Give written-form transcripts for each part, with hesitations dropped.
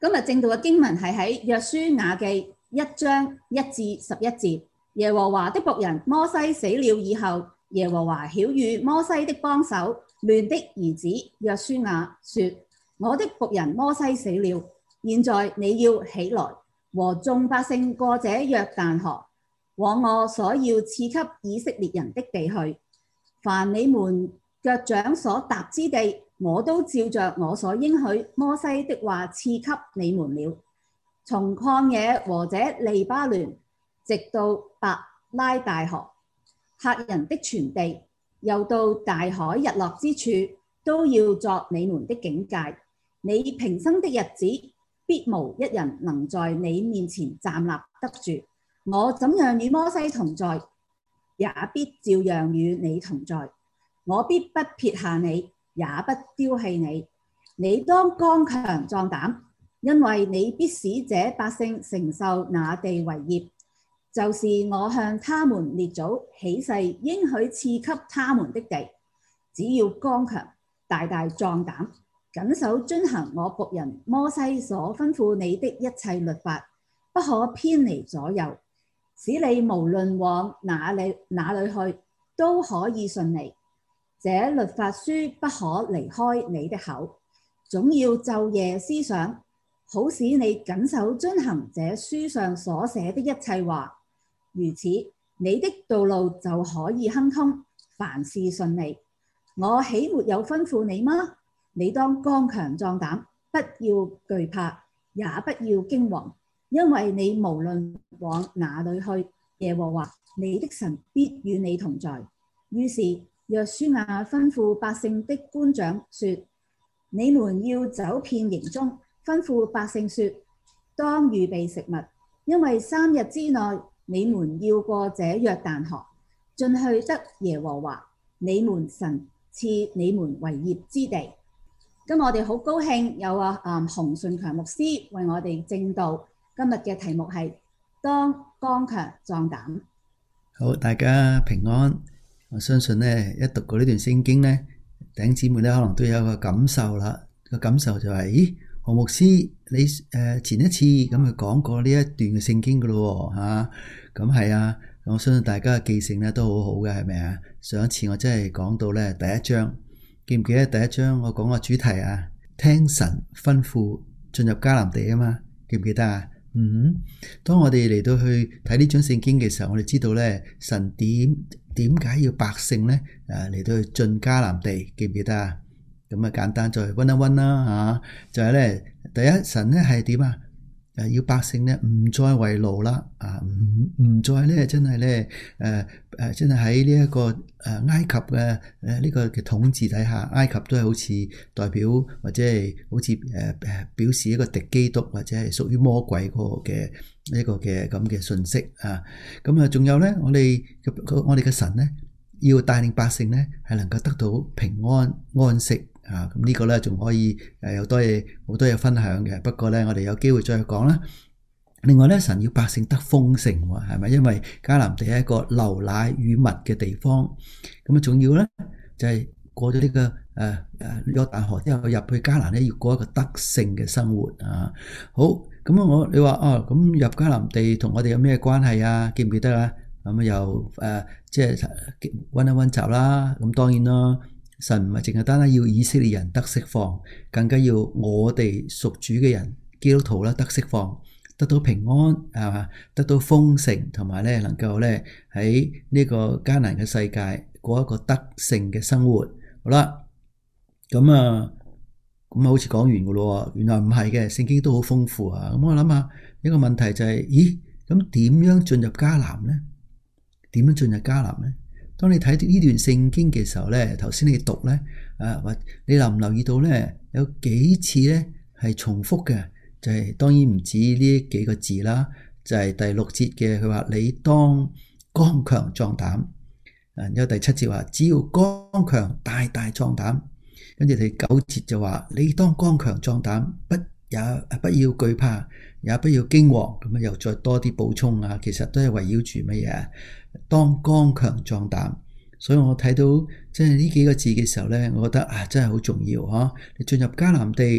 今日正道嘅經文係喺約書亞記1章1至11節。耶和華的僕人摩西死了以後，耶和華曉諭摩西的幫手嫩的兒子約書亞說：我的僕人摩西死了，現在你要起來，和眾百姓過這約旦河，往我所要賜給以色列人的地去。凡你們腳掌所踏之地，我都照着我所應許摩西的話賜給你們了。從曠野和這利巴嫩，直到伯拉大河，赫人的全地，又到大海日落之處，都要作你們的境界。你平生的日子，必無一人能在你面前站立得住。我怎樣與摩西同在，也必照樣與你同在。我必不撇下你，也不丟棄你。你當剛強壯膽，因為你必使這百姓承受那地為業，就是我向他們列祖起誓應許賜給他們的地。只要剛強，大大壯膽，謹守遵行我僕人摩西所吩咐你的一切律法，不可偏離左右，使你無論往哪裏去，都可以順利。這律法書不可離開你的口，總要晝夜思想，好使你謹守遵行這書上所寫的一切話。如此，你的道路就可以亨通，凡事順利。我豈沒有吩咐你嗎？你當剛強壯膽，不要懼怕，也不要驚惶，因為你無論往哪裏去，耶和華你的神必與你同在。於是約書亞吩咐百姓的官長說：你們要走遍營中，吩咐百姓說，當預備食物，因為3日之內你們要過這約旦河，進去得耶和華你們神賜你們為業之地。今日我哋好高興有洪順強牧師為我哋證道。今日嘅題目係當剛強壯膽。 好，大家平安。我相信咧，一讀過呢段聖經咧，弟兄姊妹咧可能都有個感受啦。個感受就係，咦，何牧師你前一次咁去講過呢一段嘅聖經噶咯吓，咁係啊。我相信大家嘅記性咧都好好嘅，係咪啊？上一次我真係講到咧第一章，記唔記得第一章我講個主題啊？聽神吩咐進入迦南地啊嘛，記唔記得啊？當我哋嚟到去睇呢章聖經嘅時候，我哋知道咧神點解要百姓咧嚟到去進迦南地，記唔記得啊？咁啊簡單再溫一溫啦吓，就係咧第一，神咧係點啊？要百姓咧唔再為奴啦，唔再咧真係咧真係喺呢一個埃及嘅呢個嘅統治底下，埃及都係好似代表或者係好似表示一個敵基督或者係屬於魔鬼嗰個嘅一個嘅咁嘅信息啊。咁啊仲有咧我哋嘅神咧要帶領百姓咧係能夠得到平安安息。咁呢個咧仲可以有好多嘢分享嘅，不過咧我哋有機會再講啦。另外咧，神要百姓得豐盛，係咪？因為迦南地係一個流奶與蜜嘅地方，咁啊仲要咧就係過咗呢個約旦河之後入去迦南咧，要過一個得勝嘅生活啊。好，咁你話咁入迦南地同我哋有咩關係啊？記唔記得啊？咁又即係溫一溫習啦。咁當然啦。神唔係淨係單單要以色列人得釋放，更加要我哋屬主嘅人基督徒啦得釋放，得到平安係嘛，得到豐盛，同埋咧能夠咧喺呢個艱難嘅世界過一個得勝嘅生活。好啦，咁好似講完噶咯，原來唔係嘅，聖經都好豐富啊。咁我諗下一個問題就係，咦，咁點樣進入迦南咧？點樣進入迦南咧？當你睇呢段聖經嘅時候咧，頭先你讀咧，或你留唔留意到咧，有幾次咧係重複嘅，就係當然唔止呢幾個字啦，就係第6節嘅，佢話你當剛強壯膽，然後第7節話只要剛強大大壯膽，跟住第9節就話你當剛強壯膽，不要懼怕，也不要驚惶，咁又再多啲補充啊，其實都係圍繞住乜嘢？當剛強壯膽，所以我睇到即係呢幾個字嘅時候咧，我覺得真係好重要。你進入迦南地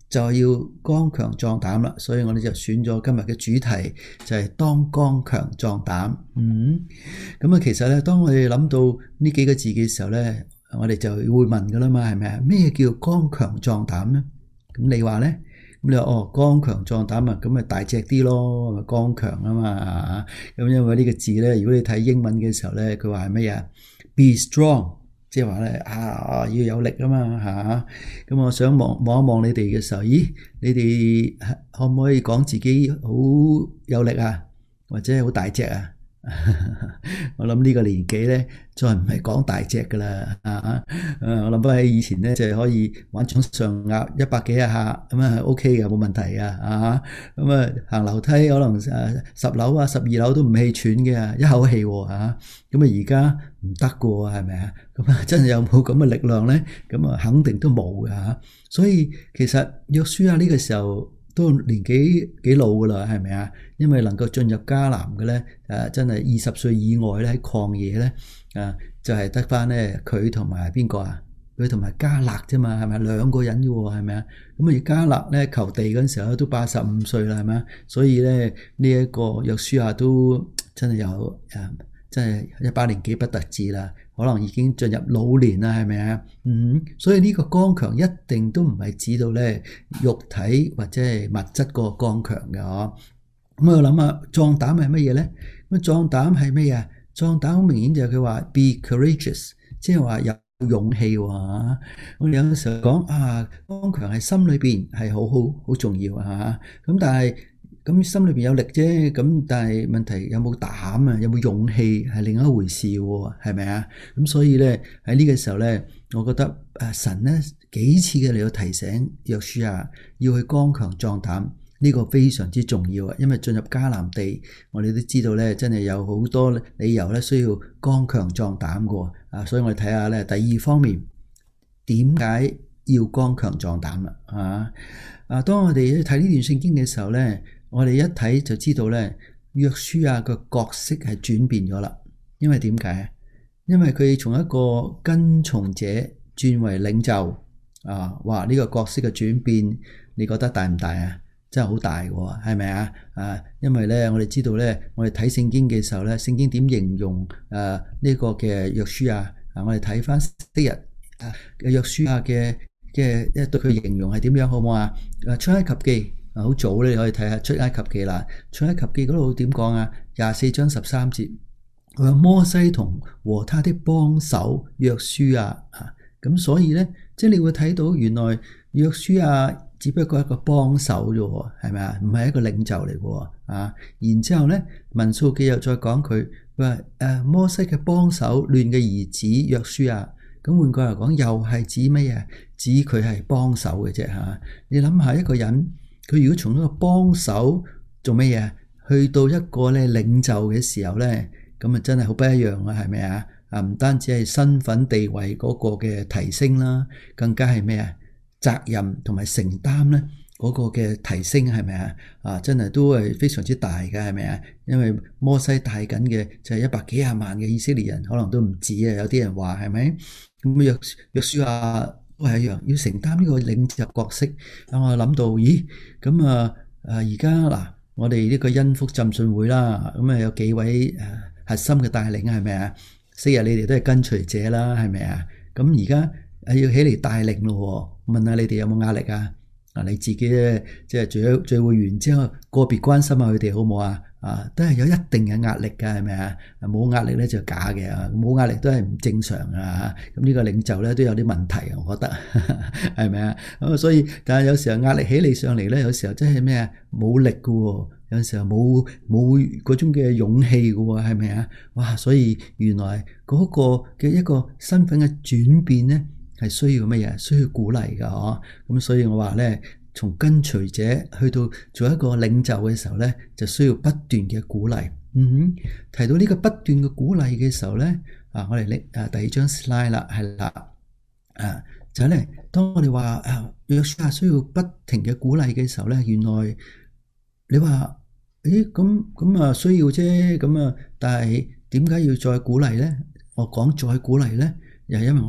就要剛強壯膽啦，所以我哋就選咗今日嘅主題就係當剛強壯膽。咁啊，其實咧，當我哋諗到呢幾個字嘅時候咧，我哋就會問噶啦嘛，係咪啊？咩叫剛強壯膽咧？咁你話咧？咁你話剛強壯膽啊，咁咪大隻啲咯，咪剛強啊嘛。咁因為呢個字咧，如果你睇英文嘅時候咧，佢話係乜嘢？Be strong。即係話咧要有力啊嘛嚇，咁我想望一望你哋嘅時候，咦？你哋可唔可以講自己好有力啊，或者好大隻啊？我諗呢個年紀咧，再唔係講大隻噶啦我諗翻起以前咧，就係可以玩掌上壓100幾下咁啊 OK 嘅，冇問題噶咁啊行樓梯可能10樓啊12樓都唔氣喘嘅，一口氣咁啊而家唔得噶喎，係咪啊？咁啊真係有冇咁嘅力量咧？咁啊肯定都冇噶所以其實約書亞呢個時候都年紀幾老噶啦，係咪啊？因為能夠進入迦南嘅咧，真係20歲以外咧喺曠野咧，就係得翻咧佢同埋邊個啊？佢同埋迦勒啫嘛，係咪2個人啫喎？係咪啊？咁而迦勒咧求地嗰陣時候都85歲啦，係咪啊？所以咧呢一個約書亞都真係有真係100年幾不特止啦，可能已經進入老年啦，係咪啊？所以呢個剛強一定都唔係指到咧肉體或者係物質個剛強嘅咁我諗下壯膽係乜嘢咧？咁壯膽係咩啊？壯膽好明顯就係佢話 be courageous， 即係話有勇氣喎。我哋有時候講剛強係心裏邊係好重要咁但係咁心裏邊有力啫，咁但係問題有冇膽啊？有冇勇氣係另一回事喎，係咪啊？咁所以咧喺呢個時候咧，我覺得神咧幾次嘅嚟到提醒約書亞要去剛強壯膽，呢個非常之重要啊！因為進入迦南地，我哋都知道咧，真係有好多理由咧需要剛強壯膽嘅所以我哋睇下咧第二方面點解要剛強壯膽啦當我哋睇呢段聖經嘅時候咧，我哋一睇就知道咧，約書亞個角色係轉變咗啦。因為點解啊？因為佢從一個跟從者轉為領袖哇！呢個角色嘅轉變，你覺得大唔大啊？真係好大嘅，係咪啊？因為咧，我哋知道咧，我哋睇聖經嘅時候咧，聖經點形容呢個嘅約書亞我哋睇翻昔日約書亞嘅對佢形容係點樣好唔好啊？出埃及記好早咧，你可以睇下出埃及記啦。出埃及記嗰度點講啊？24章13節，佢話摩西和他的幫手約書亞咁所以咧，即係你會睇到原來約書亞只不過係一個幫手啫喎，係咪啊？唔係一個領袖嚟嘅然之後咧，民數記又再講佢話摩西嘅幫手亂嘅兒子約書亞，咁換句嚟講又係指乜嘢？指佢係幫手嘅啫你諗下一個人，佢如果從一個幫手做乜嘢，去到一個咧領袖嘅時候咧，咁啊真係好不一樣啊，係咪啊？唔單止係身份地位嗰個嘅提升啦，更加係咩啊？責任同埋承擔咧嗰個嘅提升係咪啊？真係都係非常之大嘅，係咪啊？因為摩西帶緊嘅就係100幾廿萬嘅以色列人，可能都唔止有啲人話係咪？咁約書亞都係一樣，要承擔呢個領袖角色。我諗到，咦？咁而家嗱，我哋呢個恩福浸信會啦，咁有幾位核心嘅帶領係咪啊？4日你哋都係跟隨者啦，係咪啊？咁而家要起嚟帶領咯，問下你哋有冇壓力啊？你自己咧即係聚會完之後，個別關心下佢哋好唔好啊？都係有一定嘅壓力㗎，係咪啊？冇壓力咧就假嘅冇壓力都係唔正常咁呢個領袖咧都有啲問題，我覺得係咪啊？咁所以但係有時候壓力起嚟上嚟咧，有時候真係咩啊？冇力㗎喎，有時候冇嗰種嘅勇氣㗎喎，係咪啊？哇！所以原來嗰個嘅一個身份嘅轉變咧，係需要乜嘢？需要鼓勵㗎咁所以我話咧，從跟隨者去到做一個領袖嘅時候咧，就需要不斷嘅鼓勵。提到呢個不斷嘅鼓勵嘅時候咧，我哋拎第2張 slide 啦，係啦，就係咧，當我哋話約書亞需要不停嘅鼓勵嘅時候咧，原來你話咁需要啫，咁但係點解要再鼓勵咧？我講再鼓勵咧，又係因為我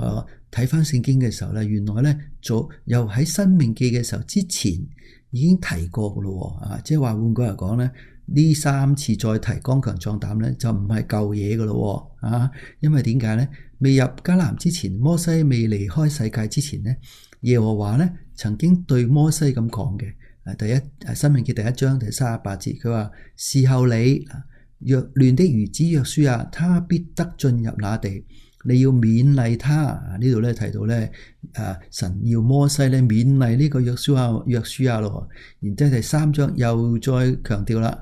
睇翻聖經嘅時候咧，原來咧又喺申命記嘅時候之前已經提過噶咯啊！即係話換句嚟講咧，呢3次再提剛強壯膽咧，就唔係舊嘢噶咯啊！因為點解咧？未入迦南之前，摩西未離開世界之前咧，耶和華咧曾經對摩西咁講嘅。申命記第1章第38節，佢話：事後你若亂的兒子約書亞，他必得進入那地，你要勉勵他。呢度咧提到咧，神要摩西咧勉勵呢個約書亞咯。然之後第3章又再強調啦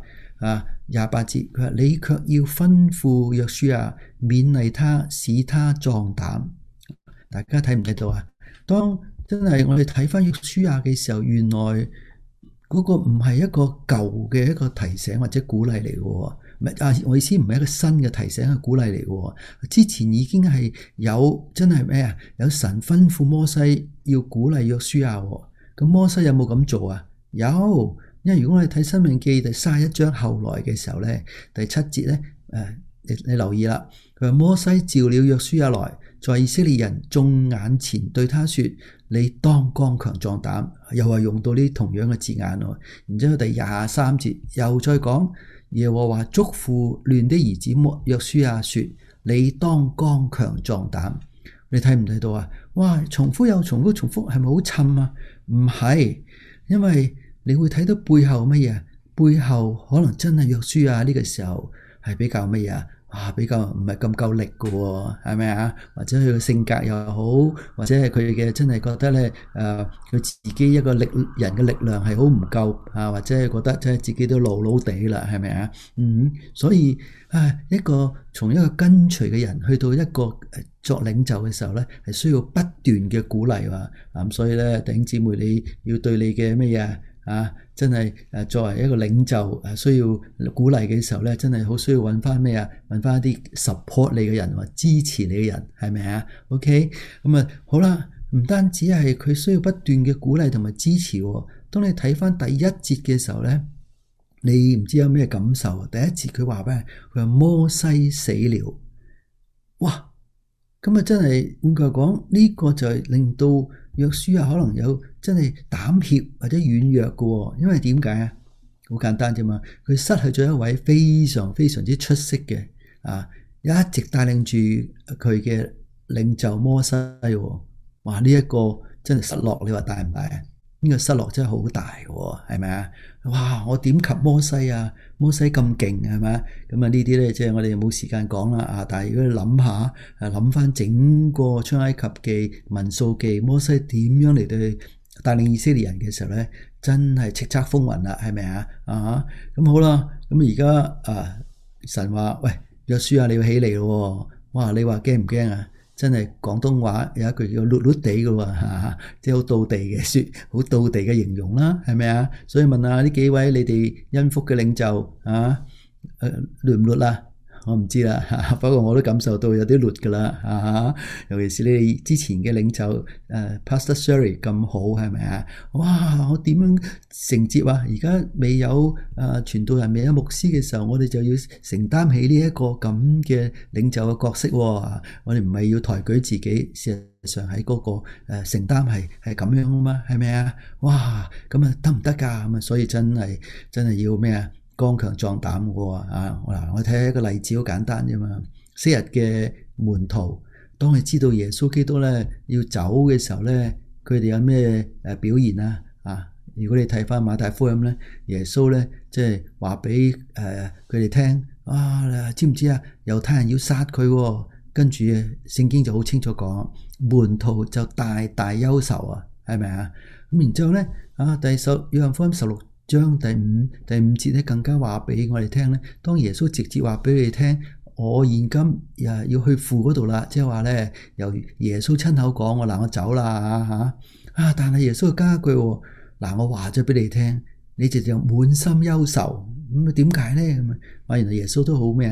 ，28節佢話：你卻要吩咐約書亞勉勵他，使他壯膽。大家睇唔睇到啊？當真係我哋睇翻約書亞嘅時候，原來嗰個唔係一個舊嘅一個提醒或者鼓勵嚟嘅，我意思唔係一個新嘅提醒嘅鼓勵嚟嘅。之前已經係有真係咩啊？有神吩咐摩西要鼓勵約書亞，咁摩西有冇咁做啊？有，因為如果我哋睇申命記第31章後來嘅時候咧，第7節咧，你留意啦，佢話摩西召了約書亞來，在以色列人眾眼前對他說：你當剛強壯膽，又係用到呢同樣嘅字眼。然之後第23節又再講，耶和華囑咐亂的兒子約書亞說：你當剛強壯膽。你睇唔睇到啊？哇，重複又重複，係咪好襯啊？唔係，因為你會睇到背後乜嘢？背後可能真係約書亞呢個時候係比較乜嘢？比較唔係咁夠力嘅喎，係咪啊？或者佢嘅性格又好，或者係佢嘅真係覺得咧，佢自己一個人嘅力量係好唔夠啊，或者係覺得即係自己都老老地啦，係咪啊？所以一個從一個跟隨嘅人去到一個作領袖嘅時候咧，係需要不斷嘅鼓勵喎。咁所以咧，弟兄姊妹，你要對你嘅乜嘢真係作為一個領袖需要鼓勵嘅時候咧，真係好需要揾翻咩啊？揾翻一啲 support 你嘅人或支持你嘅人，係咪啊 ？OK， 咁好啦，唔單止係佢需要不斷嘅鼓勵同埋支持喎。當你睇翻第1節嘅時候咧，你唔知有咩感受啊？第1節佢話咩？佢話摩西死了，哇！咁真係換句話講，呢個就係令到約書亞可能有真係膽怯或者軟弱嘅，因為點解啊？好簡單啫嘛，佢失去咗一位非常非常之出色嘅一直帶領住佢嘅領袖摩西。哇！呢一個真係失落，你話大唔大啊？呢個失落真係好大嘅，係咪啊？哇！我點及摩西啊？摩西咁勁，係咪啊？咁呢啲咧，即係我哋冇時間講啦。但係如果你諗下，諗翻整個出埃及記、民數記，摩西點樣嚟到帶領以色列人嘅時候咧，真係叱咤風雲啦，係咪啊？咁好啦，咁而家神話喂，約書亞你要起嚟咯。哇！你話驚唔驚啊？真係廣東話有一句叫碌碌地嘅喎，即係好道地嘅説，好道地嘅形容啦，係咪啊？所以問下呢幾位你哋恩福嘅領袖攣唔攣啊？我唔知啦，不過我都感受到有啲攣㗎啦，尤其是你哋之前嘅領袖Pastor Sherry 咁好，係咪啊？哇！我點樣承接啊？而家未有傳道人未有牧師嘅時候，我哋就要承擔起呢一個咁嘅領袖嘅角色喎。我哋唔係要抬舉自己，事實上喺嗰個承擔係咁樣啊嘛，係咪啊？哇！咁得唔得㗎？咁所以真係要咩啊？剛強壯膽嘅喎。我睇一個例子好簡單啫嘛。昔日嘅門徒，當佢知道耶穌基督咧要走嘅時候咧，佢哋有咩表現啊？如果你睇翻馬太福音咧，耶穌咧即係話俾佢哋聽，知唔知啊？猶太人要殺佢喎。跟住聖經就好清楚講，門徒就大大憂愁啊，係咪啊？咁然之後咧約翰福音16章第五節咧，更加話俾我哋聽咧。當耶穌直接話俾你哋聽，我現今要去父嗰度啦，即係話咧由耶穌親口講，我走啦但係耶穌加一句，我話咗俾你聽，你就滿心憂愁。咁點解咧？原來耶穌都好咩啊？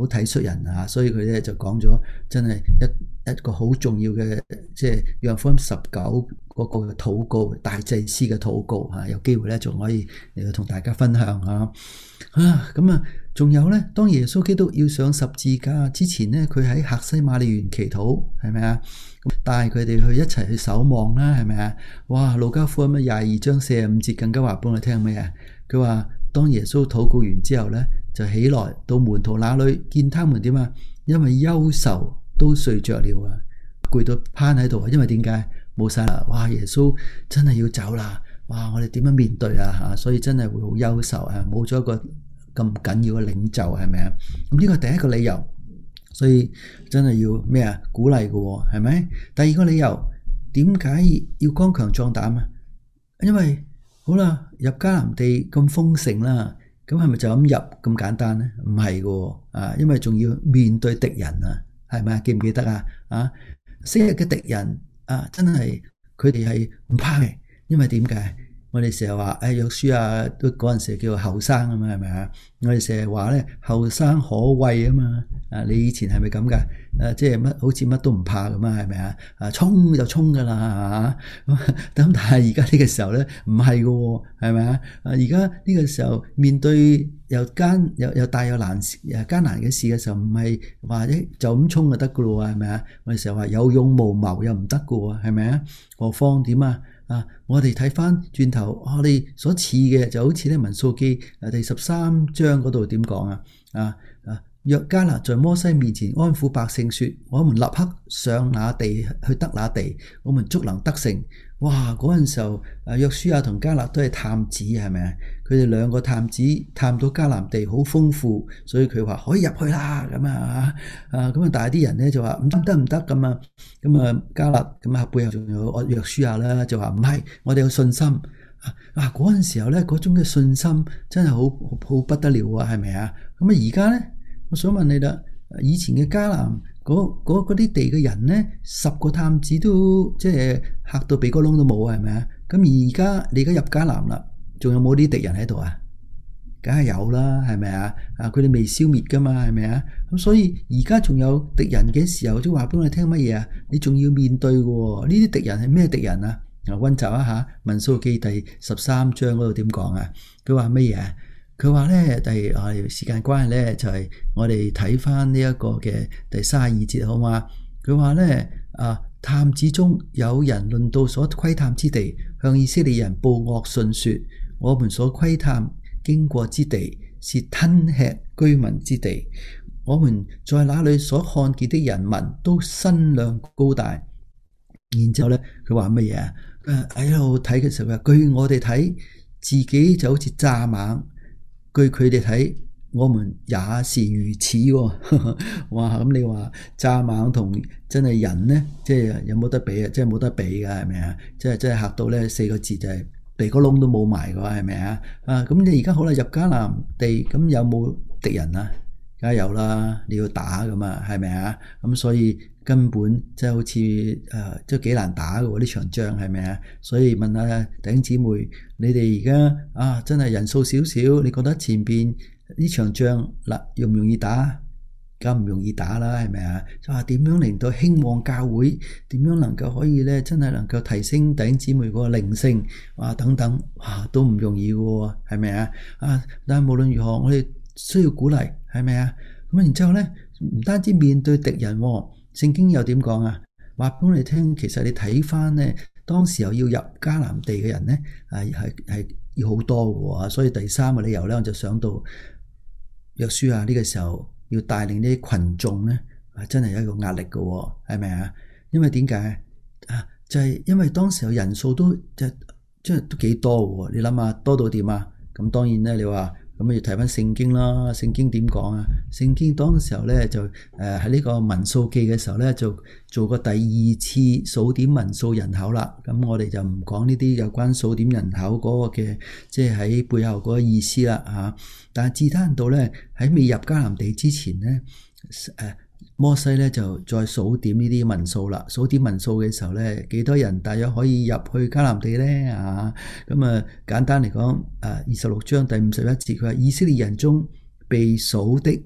好體恤人啊，所以佢咧就講咗真係一個好重要嘅，即係約翰福音19嗰個禱告，大祭司嘅禱告嚇，有機會咧仲可以嚟到同大家分享嚇。咁啊，仲有咧，當耶穌基督要上十字架之前咧，佢喺客西馬尼園祈禱，係咪啊？帶佢哋去一齊去守望啦，係咪啊？哇！路加福音22章45節更加話俾我聽咩啊？佢話當耶穌禱告完之後咧，就起來到門徒那裏，見他們點啊？因為憂愁都睡着了啊，攰到攤喺度啊！因為點解？冇晒啦！哇！耶穌真係要走啦！哇！我哋點樣面對啊？嚇，所以真係會好憂愁啊！冇咗一個咁緊要嘅領袖，係咪啊？咁呢個係第一個理由，所以真係要咩啊？鼓勵嘅喎，係咪？第二個理由，點解要剛強壯膽啊？因為好啦，入迦南地咁豐盛啦，咁係咪就咁入咁簡單咧？唔係嘅啊，因為仲要面對敵人啊，係咪啊？記唔記得啊？啊，昔日嘅敵人啊，真係佢哋係唔怕嘅，因為點解？我哋成日話約書亞都嗰陣時叫做後生啊嘛，係咪啊？我哋成日話咧後生可畏啊嘛。你以前係咪咁㗎？即係乜好似乜都唔怕咁啊？係咪啊？衝就衝㗎啦，係嘛？咁但係而家呢個時候咧唔係㗎，係咪啊？而家呢個時候面對又大又難艱難嘅事嘅時候，唔係話就咁衝就得㗎咯，係咪啊？我哋成日話有勇無謀又唔得㗎喎，係咪啊？何況點啊？我哋睇翻轉頭，我哋所似嘅就好似咧民數記第13章嗰度點講啊？約迦勒在摩西面前安撫百姓說：我們立刻上那地去得那地，我們足能得勝。哇！嗰陣時候，約書亞同迦勒都係探子，係咪啊？佢哋兩個探子探到迦南地好豐富，所以佢話可以入去啦咁啊！但係啲人咧就話唔得咁啊！咁啊迦勒咁啊背後仲有約書亞啦，就話唔係，我哋有信心。嗰陣時候咧，嗰種嘅信心真係好不得了啊！係咪啊？咁啊而家咧，我想問你啦，以前嘅迦南嗰啲地嘅人咧，10個探子都即係嚇到鼻哥窿都冇，係咪啊？咁而家你而家入迦南啦，仲有冇啲敵人喺度啊？梗係有啦，係咪啊？佢哋未消滅噶嘛，係咪啊？咁所以而家仲有敵人嘅時候，都話俾我哋聽乜嘢啊？你仲要面對嘅，呢啲敵人係咩敵人啊？溫習一下民數記第13章嗰度點講啊？佢話乜嘢啊？佢話咧，時間關係咧，就係我哋睇翻呢一個嘅第32節好嘛？佢話咧，探子中有人論到所窺探之地，向以色列人報惡訊說：我們所窺探經過之地是吞吃居民之地，我們在那裏所看見的人民都身量高大。然之後咧，佢話乜嘢啊？喺度睇嘅時候，據我哋睇，自己就好似蚱蜢。據佢哋睇，我們也是如此喎。哇！咁你話蚱蜢同真係人呢？即係有冇得比啊？即係冇得比㗎，係咪啊？即係真係嚇到呢4個字就係鼻哥窿都冇埋㗎，係咪啊？咁你而家好啦，入迦南地，咁有冇敵人啊？梗係有啦，你要打㗎嘛，係咪啊？咁所以根本即係好似即係幾難打㗎喎，呢場仗係咪啊？所以問下弟兄姊妹，你哋而家真係人數少少，你覺得前邊呢場仗容唔容易打？梗唔容易打啦，係咪啊？就話點樣令到興旺教會？點樣能夠可以咧，真係能夠提升弟兄姊妹嗰個靈性等等，都唔容易㗎喎，係咪啊？但係無論如何，我哋需要鼓勵，係咪啊？咁然之後咧，唔單止面對敵人，聖經又點講啊？話俾我哋聽，其實你睇翻咧，當時候要入迦南地嘅人咧，係要好多嘅喎。所以第三個理由咧，我就想到約書亞呢個時候要帶領呢啲群眾咧，真係有一個壓力嘅喎，係咪啊？因為點解就係因為當時候人數都即係都幾多嘅喎。你諗下多到點啊？咁當然咧，你話。咁要睇翻聖經啦，聖經點講啊？聖經當時候咧就喺呢個民數記嘅時候咧，就做過第2次數點民數人口啦。咁我哋就唔講呢啲有關數點人口嗰個嘅，即係喺背後嗰個意思啦嚇。但係自他人道咧，喺未入迦南地之前咧，摩西咧就再數點呢啲民數啦。數點民數嘅時候咧，幾多人大約可以入去迦南地咧咁簡單嚟講，26章第51節佢話以色列人中被數的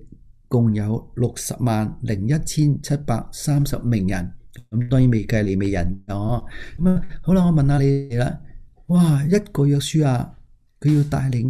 共有601730名人，咁當然未計利未人哦。咁啊，好啦，我問下你哋啦，哇，一個約書亞佢要帶領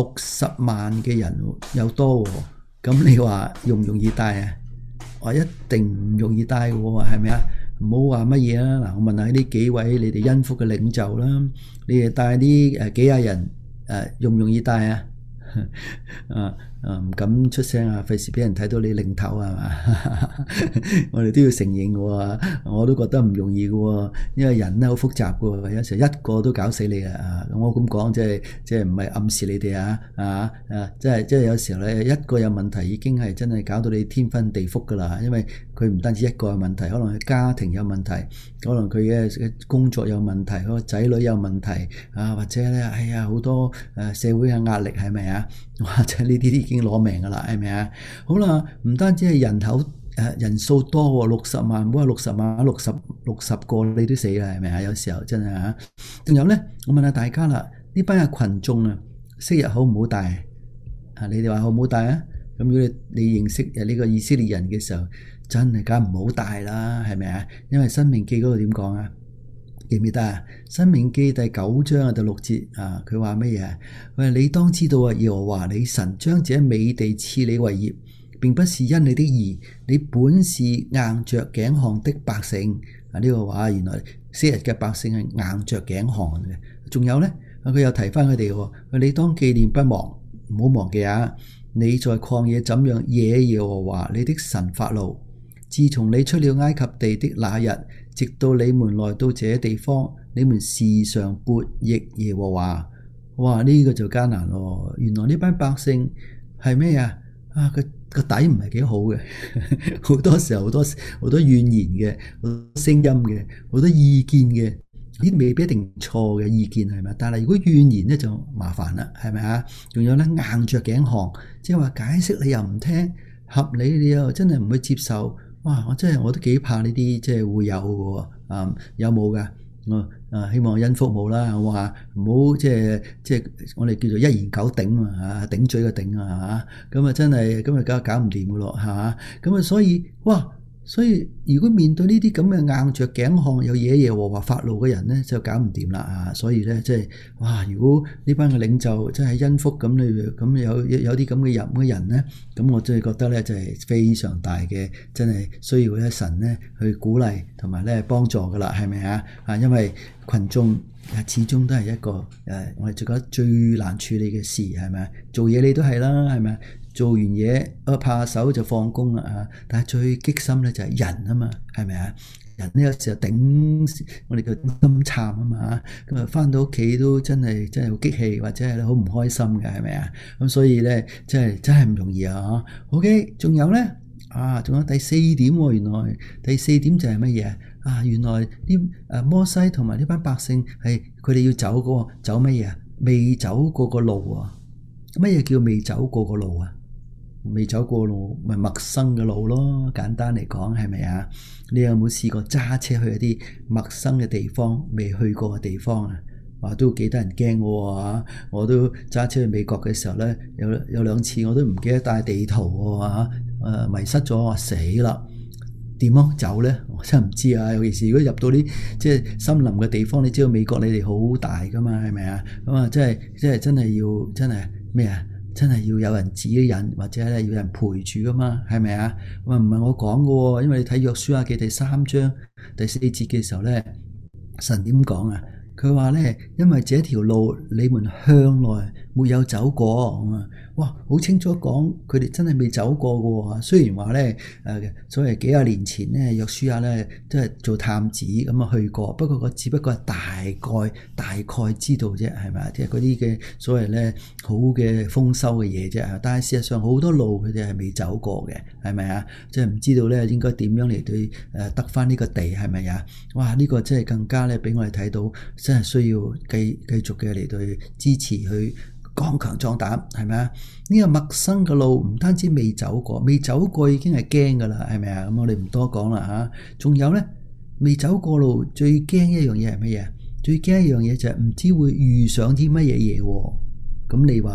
60萬嘅人有多喎，咁你話容唔容易帶啊？我一定唔容易帶喎，係咪啊？唔好話乜嘢啦，嗱，我問下呢幾位你哋恩福嘅領袖啦，你哋帶啲幾廿人容唔容易帶啊？唔敢出聲啊，費事俾人睇到你領頭係嘛？我哋都要承認喎，我都覺得唔容易嘅喎，因為人咧好複雜嘅喎，有時候一個都搞死你啊！我咁講即係唔係暗示你哋即係有時候咧一個有問題已經係真係搞到你天昏地覆㗎啦，因為佢唔單止一個有問題，可能佢家庭有問題，可能佢嘅工作有問題，個仔女有問題啊，或者咧好多社會嘅壓力係咪啊？或者呢啲已經攞命㗎啦，係咪啊？好啦，唔單止係人數多喎，60萬，唔好話60萬，60個你都死啦，係咪啊？有時候真係啊！仲有咧，我問下大家啦，呢班嘅群眾啊，昔日好唔好帶啊？你哋話好唔好帶啊？咁如果你認識呢個以色列人嘅時候，真係梗唔好帶啦，係咪啊？因為申命記嗰度點講啊？記唔記得啊？申命記第9章第6節啊，佢話乜嘢？佢話你當知道啊，耶和華你神將這美地賜你為業，並不是因你的義，你本是硬着頸項的百姓啊！呢個話原來昔日嘅百姓係硬着頸項嘅。仲有咧，佢又提翻佢哋喎，你當紀念不忘，唔好忘記啊！你在曠野怎樣惹耶和華你的神發怒？自從你出了埃及地的那日，直到你們來到這地方，你們時常悖逆耶和華。哇！呢個就艱難咯。原來呢班百姓係咩啊？個底唔係幾好嘅，好多時候好多怨言嘅，好多聲音嘅，好多意見嘅，呢啲未必一定錯嘅意見係咪？但係如果怨言咧就麻煩啦，係咪啊？仲有咧硬着頸項，即係話解釋你又唔聽，合理你又真係唔去接受。哇！我都幾怕呢啲即係會有嘅喎，有冇㗎？希望恩福冇啦，我話唔好即係我哋叫做一言九鼎啊，頂嘴嘅頂啊，咁啊真係咁啊搞唔掂嘅咯，係嘛？咁啊所以如果面對呢啲咁嘅硬着頸項有惹耶和華發怒嘅人咧，就搞唔掂啦啊！所以咧即係哇，如果呢班嘅領袖真係恩福咁有啲咁嘅人咧，咁我真係覺得咧就係非常大嘅，真係需要咧神咧去鼓勵同埋咧幫助噶啦，係咪啊？因為群眾始終都係一個我哋覺得最難處理嘅事，係咪？做嘢你都係啦，係咪？做完嘢拍手就放工啦，但係最激心咧就係人啊嘛，係咪啊？人呢有時候我哋叫心慘啊嘛，咁啊翻到屋企都真係好激氣，或者係好唔開心嘅，係咪啊？咁所以咧真係唔容易啊！OK， 仲有咧仲有第4點喎，原來第4點就係乜嘢啊？原來啲摩西同埋呢班百姓係佢哋要走乜嘢啊？未走過個路啊！乜嘢叫未走過個路啊？未走過路咪陌生嘅路咯，簡單嚟講係咪啊？你有冇試過揸車去一啲陌生嘅地方，未去過嘅地方啊？話都幾得人驚喎，我都揸車去美國嘅時候咧，有2次我都唔記得帶地圖喎，迷失咗，我死啦！點樣走咧？我真係唔知啊！尤其是如果入到啲即係森林嘅地方，你知道美國你哋好大噶嘛，係咪啊？咁啊，真係要真係咩啊？真係要有人指引，或者咧要有人陪住噶嘛，係咪啊？唔係我講噶喎，因為你睇約書亞記第3章第4節嘅時候咧，神點講啊？佢話咧，因為這條路你們向來沒有走過，哇，好清楚講，佢哋真係未走過嘅喎。雖然話咧，所謂幾廿年前咧，約書亞咧都係做探子咁啊去過，不過只不過係大概知道啫，係咪？即係嗰啲嘅所謂咧好嘅豐收嘅嘢啫。但係事實上好多路佢哋係未走過嘅，係咪啊？即係唔知道咧應該點樣嚟對得返呢個地係咪啊？哇！呢個真係更加咧俾我哋睇到。真係需要繼續嘅嚟對支持去剛強壯膽，係咪啊？呢個陌生嘅路唔單止未走過已經係驚㗎啦，係咪啊？咁我哋唔多講啦嚇。仲有咧，未走過路最驚一樣嘢係乜嘢？最驚一樣嘢就係唔知會遇上啲乜嘢嘢喎。咁你話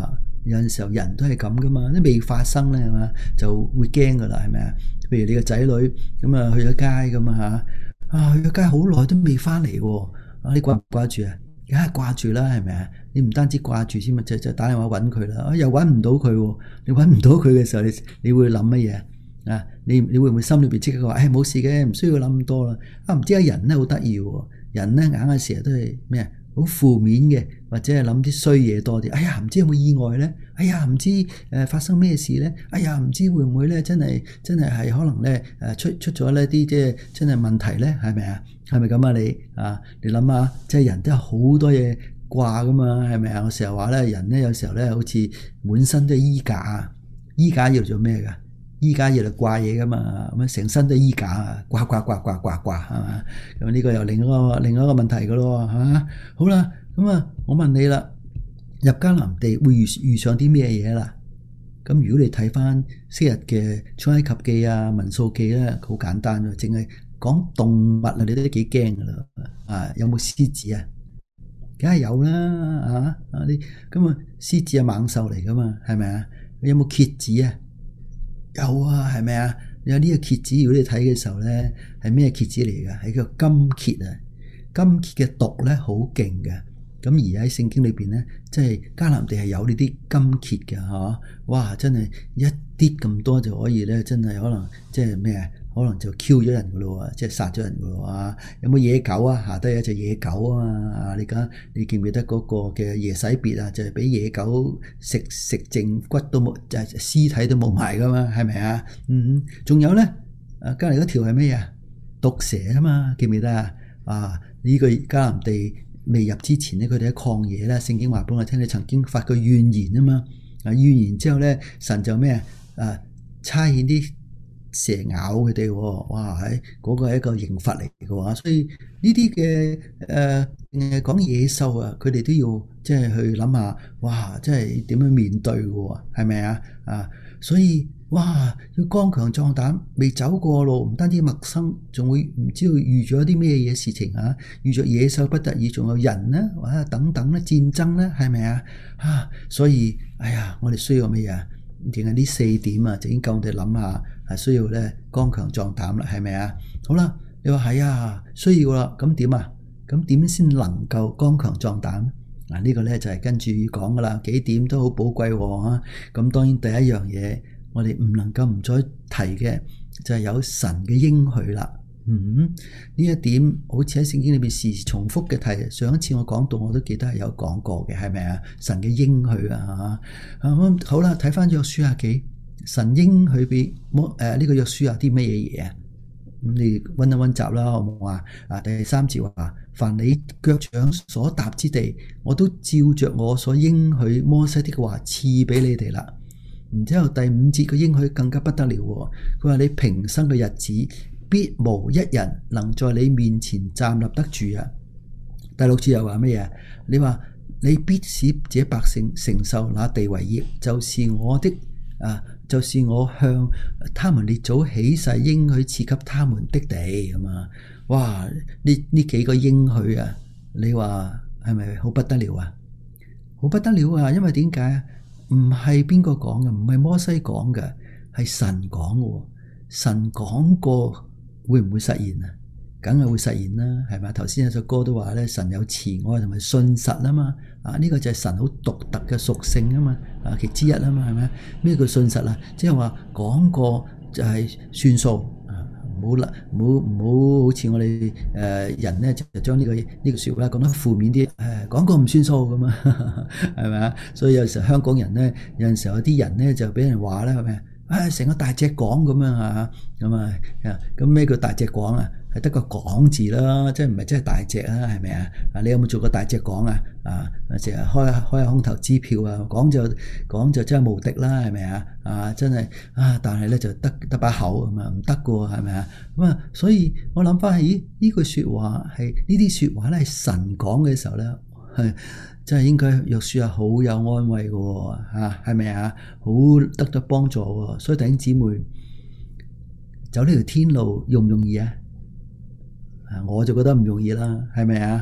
有陣時候人都係咁噶嘛，都未發生咧係嘛，就會驚噶啦，係咪啊？譬如你個仔女咁啊去咗街咁啊嚇，去咗街好耐都未翻嚟喎，你掛唔掛住啊？梗係掛住啦，係咪啊？你唔單止掛住先嘛，就打電話揾佢啦，又揾唔到佢喎，你揾唔到佢嘅時候，你會諗乜嘢啊？你會唔會心裏邊即刻話，冇事嘅，唔需要諗咁多啦？唔知人咧好得意喎，人咧硬係成日都係咩啊？好負面嘅，或者係諗啲衰嘢多啲。哎呀，唔知有冇意外咧？哎呀，唔知發生咩事咧？哎呀，唔知會唔會咧？真係可能咧出咗呢啲即係真係問題咧？係咪啊？係咪咁啊？你諗下，即係人都有好多嘢掛噶嘛？係咪啊？我成日話咧，人咧有時候咧好似滿身都係衣架，衣架要做咩㗎？衣架要嚟掛嘢噶嘛，咁成身都衣架啊，掛係嘛？咁呢個又另一個問題噶咯嚇。好啦，咁啊，我問你啦，入迦南地會遇上啲咩嘢啦？咁如果你睇翻昔日嘅出埃及記啊、民數記咧，好簡單喎，淨係講動物啊，你都幾驚噶啦。有冇獅子啊？梗係有啦，咁啊，獅子係猛獸嚟噶嘛，係咪啊？有冇蠍子啊？有啊，係咪啊？有呢個蠍子，如果你睇嘅時候咧，係咩蠍子嚟㗎？係叫金蠍啊！金蠍嘅毒咧好勁嘅，咁而喺聖經裏邊咧，即係迦南地係有呢啲金蠍嘅嚇。哇！真係一啲咁多就可以咧，真係可能即係咩啊？可能就 Q 咗人噶咯喎，即係殺咗人噶咯喎。有冇野狗啊？下低有隻野狗啊嘛。你記唔記得嗰個嘅耶洗別啊？就係俾野狗食剩骨都冇，就係屍體都冇埋噶嘛，係咪啊？仲有咧，隔離嗰條係咩啊？毒蛇啊嘛，記唔記得啊？呢個迦南地未入之前咧，佢哋喺曠野咧，聖經話俾我聽，你曾經發過怨言啊嘛。怨言之後咧，神就咩啊？差遣啲蛇咬佢哋喎，哇！嗰個係一個刑罰嚟嘅喎，所以呢啲嘅講野獸啊，佢哋都要即係去諗下，哇！即係點樣面對嘅喎，係咪啊？所以哇，要剛強壯膽，未走過路，唔單止陌生，仲會唔知道遇咗啲咩嘢事情啊？遇咗野獸不得已，仲有人呢，哇！等等咧，戰爭咧，係咪啊？所以哎呀，我哋需要乜嘢？淨係呢4點啊，就已經夠我哋諗下，係需要咧剛強壯膽啦，係咪啊？好啦，你話係啊，需要啦，咁點啊？咁點先能夠剛強壯膽？呢個咧就係跟住要講噶啦，幾點都好寶貴喎。咁當然第一樣嘢，我哋唔能夠唔再提嘅就係有神嘅應許啦。呢一點好似喺聖經裏邊時重複嘅提，上一次我講到我都記得係有講過嘅，係咪啊？神嘅應許啊，好啦，睇翻約書亞記，神應許俾呢個約書亞啲乜嘢嘢啊？咁你溫一溫習啦，好冇啊？第3節話，凡你腳掌所踏之地，我都照着我所應許摩西的話賜俾你哋啦。然之後第5節嘅應許更加不得了喎，佢話你平生嘅日子，必無一人能在你面前站立得住啊！第6節又話乜嘢？你話你必使這百姓承受那地為業，就是我的就是我向他們列祖起誓應許賜給他們的地咁啊！哇！呢幾個應許啊，你話係咪好不得了啊？好不得了啊！因為點解啊？唔係邊個講嘅，唔係摩西講嘅，係神講嘅。神講過。會唔會實現啊？梗係會實現啦，係咪？頭先有首歌都話咧，神有慈愛同埋信實啊嘛。呢個就係神好獨特嘅屬性啊嘛。其之一啊嘛，係咪？咩叫信實啊？即係話講過就係算數啊！唔好好似我哋人咧就將呢個説話講得負面啲，講過唔算數咁啊，係咪啊？所以有時候香港人咧，有陣時候有啲人咧就俾人話咧，係咪？成個大隻講咁樣啊，咁咩叫大隻講啊？係得個講字啦，即係唔係真係大隻啊？係咪啊？你有冇做過大隻講啊？成日開下空頭支票啊，講就真係無敵啦，係咪啊？真係但係咧就得把口咁啊，唔得嘅喎，係咪啊？咁所以我諗翻起呢句説話係呢啲説話咧係神講嘅時候咧係。真係應該約書亞好有安慰嘅喎，係咪啊？好得到幫助喎，所以弟兄姊妹走呢條天路容唔容易啊？我就覺得唔容易啦，係咪啊？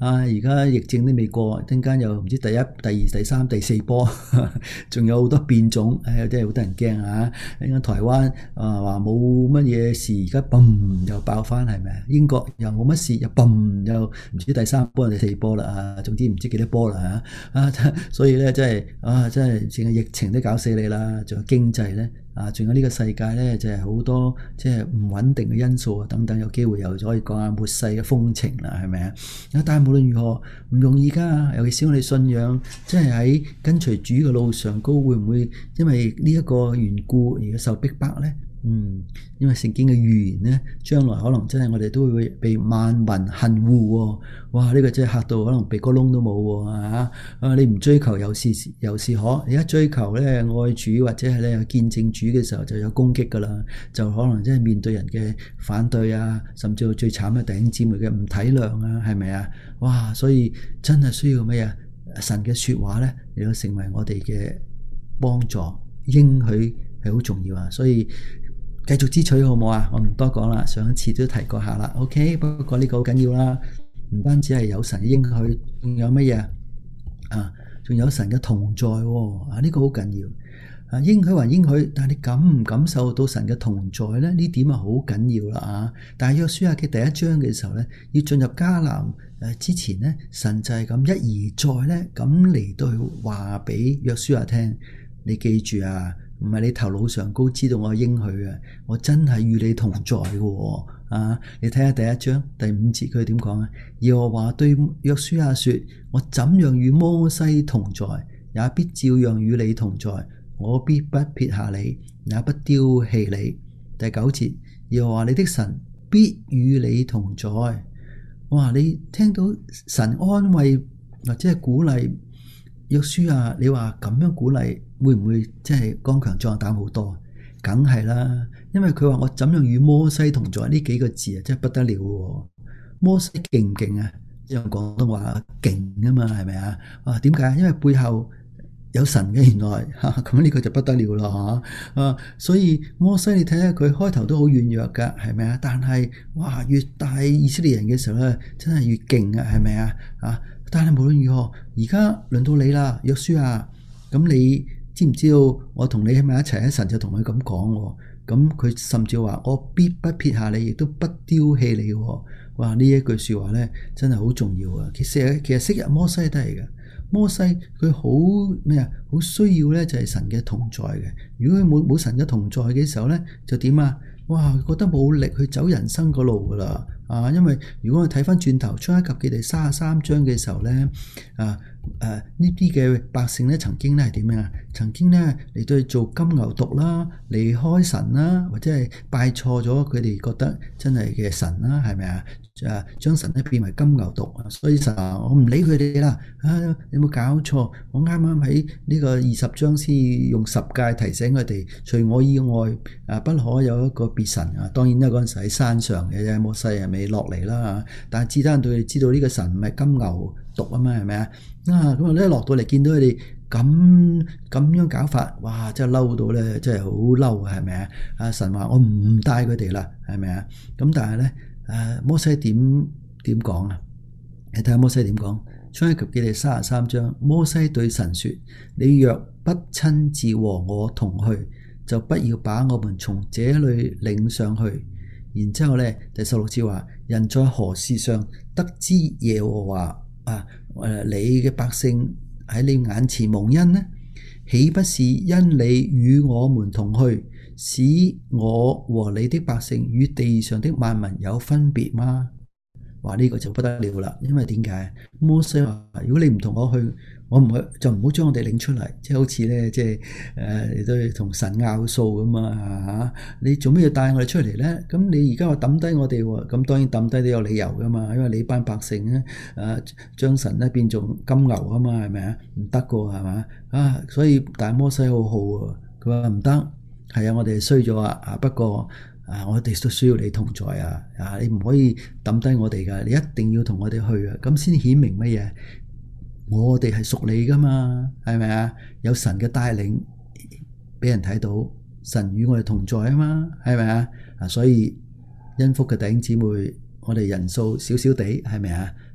而家疫症都未過，陣間又唔知第一、第二、第三、第四波，仲有好多變種，真係好得人驚啊！陣間台灣話冇乜嘢事，而家嘣又爆翻，係咪啊？英國又冇乜事，又嘣又唔知第三波定第四波啦啊！總之唔知幾多波啦所以咧真係淨係疫情都搞死你啦，仲有經濟咧。仲有呢個世界咧，就係好多即係唔穩定嘅因素啊，等等，有機會又可以講下末世嘅風情啦，係咪啊？但係無論如何唔容易㗎，尤其是我哋信仰，即係喺跟隨主嘅路上高，會唔會因為呢一個緣故而受逼迫咧？因為聖經嘅預言咧，將來可能真係我哋都會被萬民恨惡喎。哇！呢個真係嚇到可能鼻哥窿都冇喎。你唔追求又是可，而家追求咧愛主或者係咧見證主嘅時候就有攻擊㗎啦，就可能真係面對人嘅反對啊，甚至到最慘嘅弟兄姊妹嘅唔體諒啊，係咪啊？哇！所以真係需要咩啊？神嘅説話咧，嚟到成為我哋嘅幫助，應許係好重要啊，所以繼續支取好唔好啊？我唔多講啦，上一次都提過下啦。OK， 不過呢個好緊要啦，唔單止係有神嘅應許，仲有乜嘢仲有神嘅同在喎。呢個好緊要。應許還應許，但係你感唔感受到神嘅同在咧？呢點係好緊要啦。但係約書亞記第一章嘅時候咧，要進入迦南之前咧，神就係咁一而再咧咁嚟到話俾約書亞聽，你記住啊！唔係你頭腦上高知道我應許啊，我真係與你同在嘅喎。你睇下第一章第5節佢點講啊？耶和華對約書亞說：我怎樣與摩西同在，也必照樣與你同在。我必不撇下你，也不丟棄你。第9節，耶和華你的神必與你同在。哇！你聽到神安慰或者係鼓勵約書亞，你話咁樣鼓勵會唔會即係剛強壯膽好多？梗係啦，因為佢話我怎樣與摩西同在呢幾個字真係不得了喎。摩西勁唔勁啊？用廣東話勁啊嘛，係咪啊？點解？因為背後有神嘅，原來咁呢個就不得了啦所以摩西你睇下佢開頭都好軟弱噶，係咪啊？但係哇，越大以色列人嘅時候咧，真係越勁啊，係咪啊？但係無論如何，而家輪到你啦，約書亞，咁你知唔知道我同你喺埋一齊？神就同佢咁講，咁佢甚至話我必不撇下你，亦都不丟棄你。哇！呢一句說話咧，真係好重要啊！其實昔日摩西都係嘅。摩西佢好咩啊？好需要咧，就係神嘅同在嘅。如果佢冇神嘅同在嘅時候咧，就點啊？哇！覺得冇力去走人生個路噶啦因為如果我睇翻轉頭出埃及記第33章嘅時候咧，呢啲嘅百姓咧，曾經咧係點樣啊？曾經咧嚟到去做金牛犢啦，離開神啦，或者係拜錯咗佢哋覺得真係嘅神啦，係咪啊？將神咧變為金牛犢，所以神話我唔理佢哋啦。有冇搞錯？我啱啱喺呢個20章先用10誡提醒佢哋，除我以外不可有一個別神啊。當然啦，嗰陣時喺山上嘅啫，摩西係未落嚟啦。但係至單對佢哋知道呢個神唔係金牛犢啊嘛，係咪啊？咁我一落到嚟見到佢哋咁樣搞法，哇！真係嬲到咧，真係好嬲啊，係咪啊？神話我唔帶佢哋啦，係咪啊？咁但係咧，摩西點講啊？你睇下摩西點講？出埃及記第33章，摩西對神說：你若不親自和我同去，就不要把我們從這裏領上去。然之後咧，第16節話：人在何事上得知耶和華你嘅百姓喺你眼前蒙恩呢？豈不是因你與我們同去，使我和你的百姓與地上的萬民有分別嗎？話呢個就不得了啦，因為點解？摩西話：如果你唔同我去，我唔去，就唔好將我哋領出嚟，即係好似咧，即係你都同神拗數咁啊！你做咩要帶我哋出嚟咧？咁你而家話抌低我哋喎，咁當然抌低都有理由噶嘛，因為你班百姓咧將神咧變做金牛啊嘛，係咪啊？唔得噶係嘛所以但係摩西好好啊，佢話唔得，係啊，我哋衰咗不過。我哋都需要你同在你唔可以抌低我哋噶，你一定要同我哋去咁先顯明乜嘢？我哋係屬你噶嘛，係咪啊？有神嘅帶領，俾人睇到神與我哋同在啊嘛，係咪啊？所以恩福嘅弟兄姊妹，我哋人數少少地，係咪啊？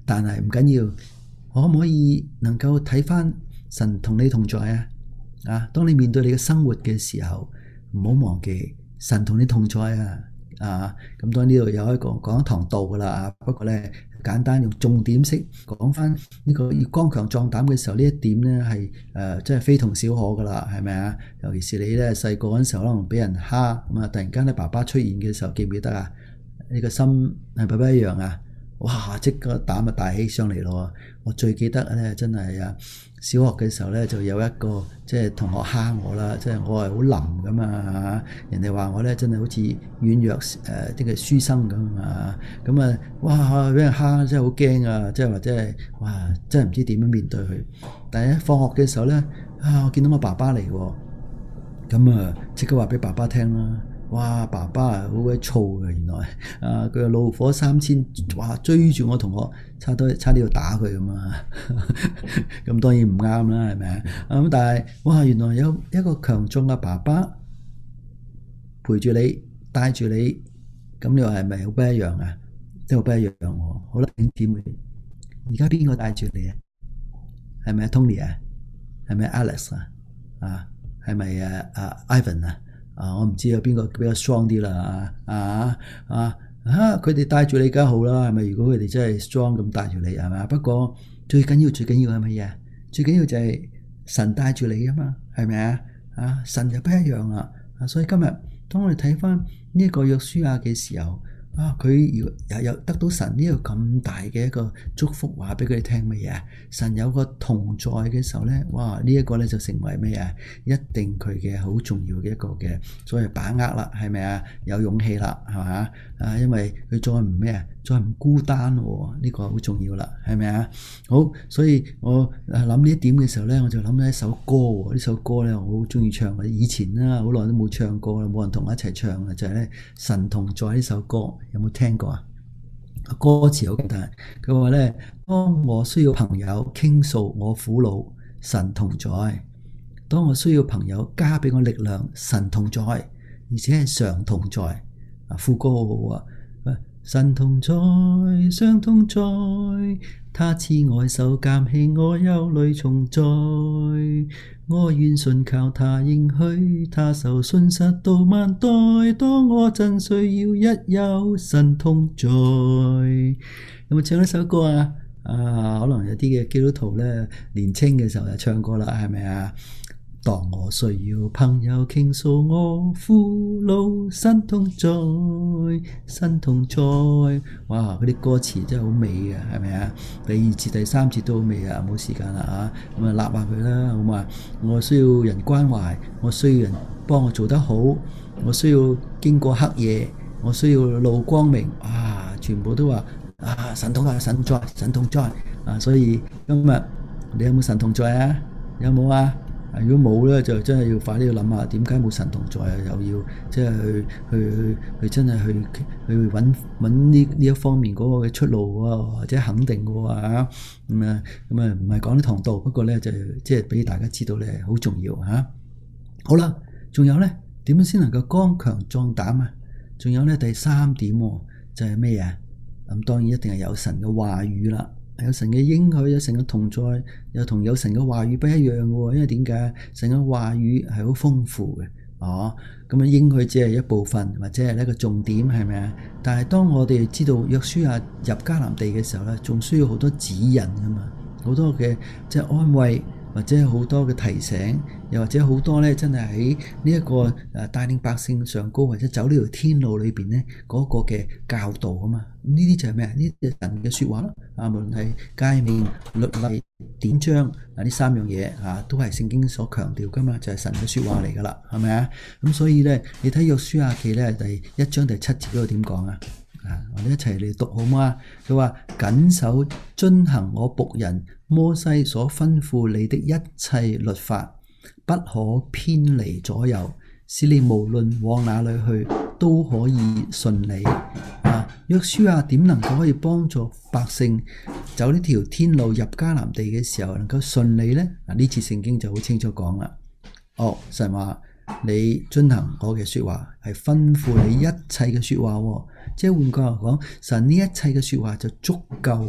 但係唔緊要，我可唔可以能夠睇返神同你同在啊？啊，當你面對你嘅生活嘅時候，唔好忘記神同你同在啊！啊，咁當然呢度有一個講一堂道噶啦，不過咧簡單用重點式講翻呢個要剛強壯膽嘅時候，呢一點咧係真係非同小可噶啦，係咪啊？尤其是你咧細個嗰陣時候，可能俾人蝦咁啊，突然間咧爸爸出現嘅時候，記唔記得啊？你個心係爸爸一樣啊！哇！即刻膽就大起上嚟咯！我最記得咧，真係啊，小學嘅時候咧就有一個即係同學蝦我啦，即係我係好冧噶嘛，人哋話我咧真係好似軟弱即係書生咁啊，咁啊哇俾人蝦真係好驚啊！即係或者係哇真係唔知點樣面對佢。但係一放學嘅時候咧啊，我見到我爸爸嚟喎，咁啊即刻話俾爸爸聽啦。哇！爸爸啊，好鬼燥嘅，原來啊，佢怒火3千，哇！追住我同學，差啲要打佢咁啊！咁當然唔啱啦，係咪啊？咁但係哇，原來有一個強壯嘅爸爸陪住你，帶住你，咁你話係咪好不一樣啊？即係好不一樣喎！好啦，點而家邊個帶住你啊？係咪 Tony 啊？係咪 Alex 啊？啊，係咪Ivan 啊？我唔知有邊個比較 strong 啲啦，佢哋帶住你梗係好啦，係咪？如果佢哋真係 strong 咁帶住你，係咪？不過最緊要係乜嘢？最緊要就係神帶住你啊嘛，係咪啊？神就不一樣啦，所以今日當我哋睇翻呢一個約書亞嘅時候，佢又得到神呢個咁大嘅一個祝福，話俾佢哋聽乜嘢？神有個同在嘅時候咧，哇！呢一個咧就成為咩啊？一定佢嘅好重要嘅一個嘅所謂把握啦，係咪啊？有勇氣啦，係嘛？因為佢再唔咩啊？再唔孤單喎，呢個好重要啦，係咪啊？好，所以我諗呢一點嘅時候咧，我就諗起一首歌喎。呢首歌咧，我好中意唱嘅。以前啦，好耐都冇唱過啦，冇人同我一齊唱嘅，就係咧神同在呢首歌。有冇聽過啊？歌詞好簡單，佢話咧：當我需要朋友傾訴我苦惱，神同在；當我需要朋友加俾我力量，神同在，而且係常同在。副歌好好啊！神同在，常同在，他慈愛手減輕我憂慮重載。我願信靠他應許，他手信實到萬代。當我真需要，一有神同在。有冇唱呢首歌啊？可能有啲嘅基督徒咧，年青嘅時候就唱過啦，係咪啊？當我需要朋友傾訴我苦惱，神同在，神同在。哇！嗰啲歌詞真係好美嘅，係咪啊？第2節、第3節都好美啊！冇時間啦咁啊，立下佢啦，好嘛？我需要人關懷，我需要人幫我做得好，我需要經過黑夜，我需要路光明。全部都話神同在，神同在，神同在。所以今日你有冇神同在啊？有冇啊？如果冇咧，就真係要快啲要諗下點解冇神同在啊！又要即係去真係去揾呢一方面嗰個嘅出路喎，或者肯定嘅喎咁啊唔係講呢堂道，不過咧就即係俾大家知道咧好重要嚇。好啦，仲有咧點樣先能夠剛強壯膽啊？仲有咧第3點就係咩啊？咁當然一定係有神嘅話語啦。有神嘅應許，有神嘅同在，又同有神嘅話語不一樣嘅，因為點解？神嘅話語係好豐富嘅，咁應許只係一部分，或者係一個重點，係咪啊？但係當我哋知道約書亞入迦南地嘅時候咧，仲需要好多指引噶嘛，好多嘅即係安慰，或者係好多嘅提醒，又或者好多咧真係喺呢一個帶領百姓上高，或者走呢條天路裏邊咧嗰個嘅教導啊嘛。咁呢啲就係咩啊？呢啲係神嘅說話咯。無論係誡命、律例、典章呢3樣嘢都係聖經所強調噶嘛，就係神嘅說話嚟噶啦，係咪啊？咁所以咧，你睇約書亞記咧第1章第7節嗰度點講啊？我哋一齊嚟讀好嗎？佢話謹守遵行我僕人摩西所吩咐你的一切律法，不可偏離左右，使你無論往哪裏去都可以順利。約書亞點能夠可以幫助百姓走呢條天路入迦南地嘅時候能夠順利呢？呢次聖經就好清楚講啦。神話你遵行我嘅說話，係吩咐你一切嘅說話，即係換句話講，神呢一切嘅說話就足夠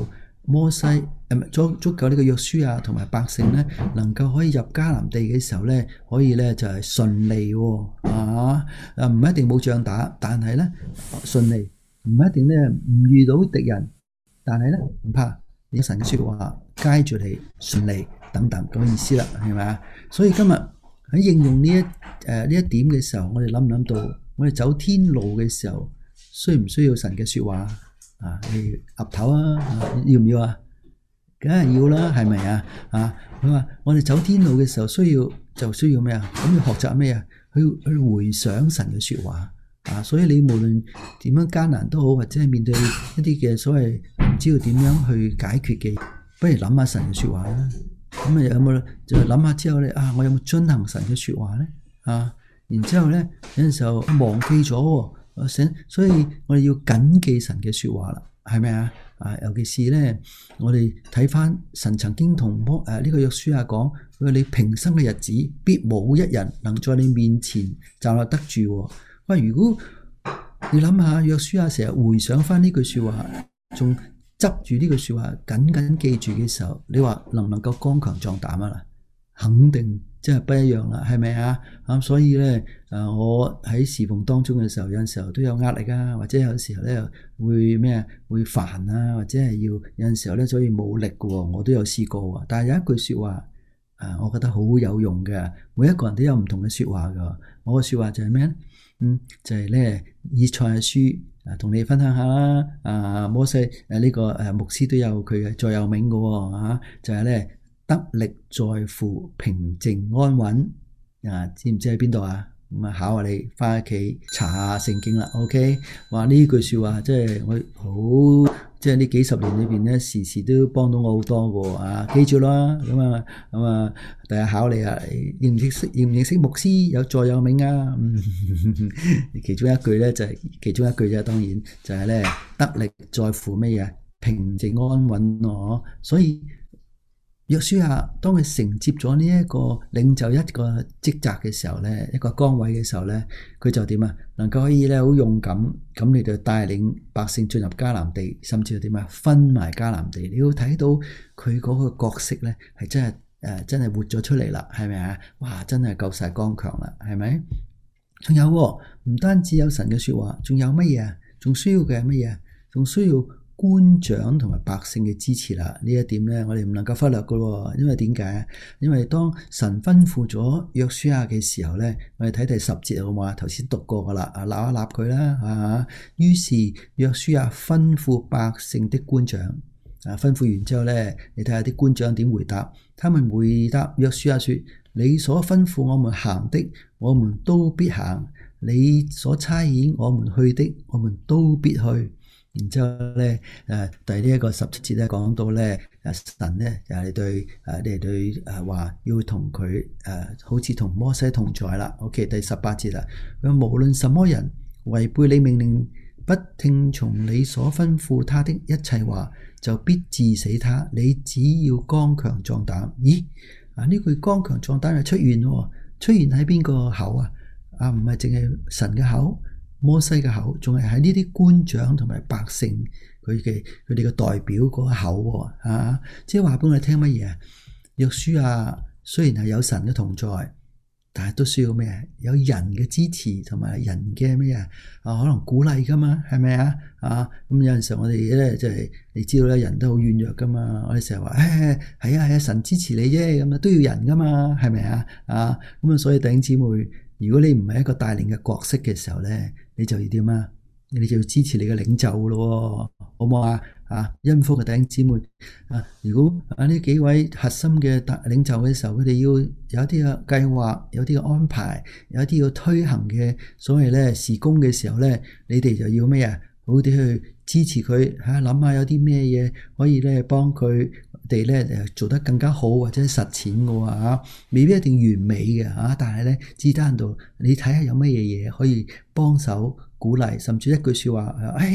摩西足夠呢個約書亞同埋百姓咧，能夠可以入迦南地嘅時候咧，可以咧就係順利唔一定冇仗打，但係咧順利，唔一定咧唔遇到敵人，但係咧唔怕，有神嘅説話街住你順利等等咁嘅意思啦，係咪啊？所以今日喺應用呢一點嘅時候，我哋諗唔諗到我哋走天路嘅時候，需唔需要神嘅説話？你岌頭要唔要啊？梗係要啦，係咪啊？佢話我哋走天路嘅時候需要咩啊？咁要學習咩啊？去回想神嘅説話所以你無論點樣艱難都好，或者係面對一啲嘅所謂唔知道點樣去解決嘅，不如諗下神嘅説話啦。咁有冇就諗下之後咧我有冇遵行神嘅説話咧？然之後咧有陣時候忘記咗。所以我哋要謹記神嘅說話啦，係咪啊？尤其是咧，我哋睇翻神曾經同呢個約書亞講，佢話你平生嘅日子必冇一人能在你面前站立得住。喂，如果你諗下約書亞成日回想翻呢句說話，仲執住呢句說話緊緊記住嘅時候，你話能唔能夠剛強壯膽啊？肯定真係不一樣啦，係咪啊？所以咧，我喺侍奉當中嘅時候，有陣時候都有壓力或者有時候咧會煩或者係有陣時候咧，所以冇力嘅，我都有試過。但係有一句說話，我覺得好有用嘅。每一個人都有唔同嘅說話噶。我嘅說話就係咩咧？就係咧以賽亞書同你分享下啦。摩西呢個牧師都有佢嘅座右銘嘅就係咧。得力在乎平靜安穩，知唔知喺邊度啊？咁考下你，翻屋企查下聖經啦。OK， 話呢句說話即係我好，即係呢幾十年裏邊咧，時時都幫到我好多嘅記住啦。咁第日考你認唔認識牧師有座右銘啊？其中一句咧就係其中一句啫，當然就係咧得力在乎咩嘢？平靜安穩所以。約書亞當佢承接咗呢一個領袖一個職責嘅時候咧，一個崗位嘅時候咧，佢就點啊？能夠可以咧好勇敢咁，你就帶領百姓進入迦南地，甚至係點啊？分埋迦南地。你要睇到佢嗰個角色咧，係真係活咗出嚟啦，係咪啊？哇！真係夠晒剛強啦，係咪？仲有唔單止有神嘅說話，仲有乜嘢啊？仲需要嘅係乜嘢？仲需要官長同埋百姓嘅支持啦，呢一點咧，我哋唔能夠忽略噶。因為點解？因為當神吩咐咗約書亞嘅時候咧，我哋睇第10節好嘛？頭先讀過噶啦，立一立佢啦於是約書亞吩咐百姓的官長，吩咐完之後咧，你睇下啲官長點回答？他們回答約書亞說：你所吩咐我們行的，我們都必行；你所差遣我們去的，我們都必去。然之後咧，第呢一個17節咧講到咧，神咧就係對話要同佢好似同摩西同在啦。OK， 第18節啦，佢話無論什麼人違背你命令，不聽從你所吩咐他的一切話，就必治死他。你只要剛強壯膽。咦？呢句剛強壯膽係出現喺邊個口啊？唔係淨係神嘅口。摩西嘅口，仲係喺呢啲官長同埋百姓佢哋嘅代表嗰個口即係話俾我哋聽乜嘢？約書亞雖然係有神嘅同在，但係都需要咩？有人嘅支持同埋人嘅咩可能鼓勵噶嘛，係咪咁有陣時候我哋咧就係你知道咧，人都好軟弱噶嘛。我哋成日話係啊，神支持你啫，咁都要人噶嘛，係咪咁所以弟兄姊妹，如果你唔係一個帶領嘅角色嘅時候咧，你就要點啊？你就要支持你嘅領袖咯，好唔好恩福嘅弟兄姊妹如果呢幾位核心嘅領袖嘅時候，佢哋要有啲嘅計劃，有啲嘅安排，有啲要推行嘅所謂咧事工嘅時候咧，你哋就要咩好啲去支持佢諗下有啲咩嘢可以咧幫佢哋咧做得更加好或者實踐嘅未必一定完美嘅但係咧至單度你睇下有乜嘢可以幫手鼓勵，甚至一句說話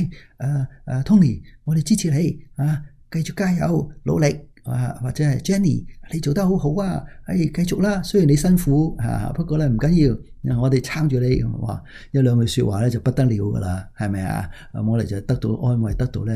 Tony， 我哋支持你繼續加油努力或者係 Jenny， 你做得好好繼續啦，雖然你辛苦不過咧唔緊要，我哋撐住你一兩句說話咧就不得了噶啦，係咪我哋就得到安慰，得到咧